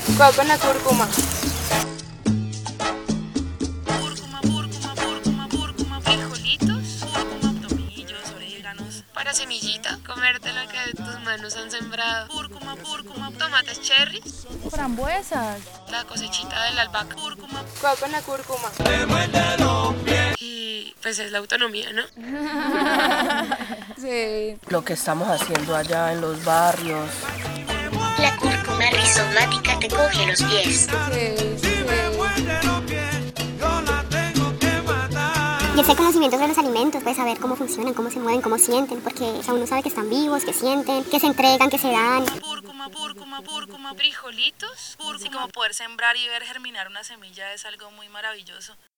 ¿Cuál con la cúrcuma? Cúrcuma, frijolitos, cúrcuma, tomillos, oréganos. Para semillita, comerte lo que tus manos han sembrado. Cúrcuma, tomates cherries, Frambuesas. la cosechita de la albahaca. ¿Cuál con la cúrcuma? Y pues es la autonomía, ¿no? Sí. Lo que estamos haciendo allá en los barrios. La cúrcuma rizomática te coge los pies. Y ese conocimiento sobre los alimentos, pues saber cómo funcionan, cómo se mueven, cómo sienten, porque uno sabe que están vivos, que sienten, que se entregan, que se dan. Frijolitos, así como poder sembrar y ver germinar una semilla es algo muy maravilloso.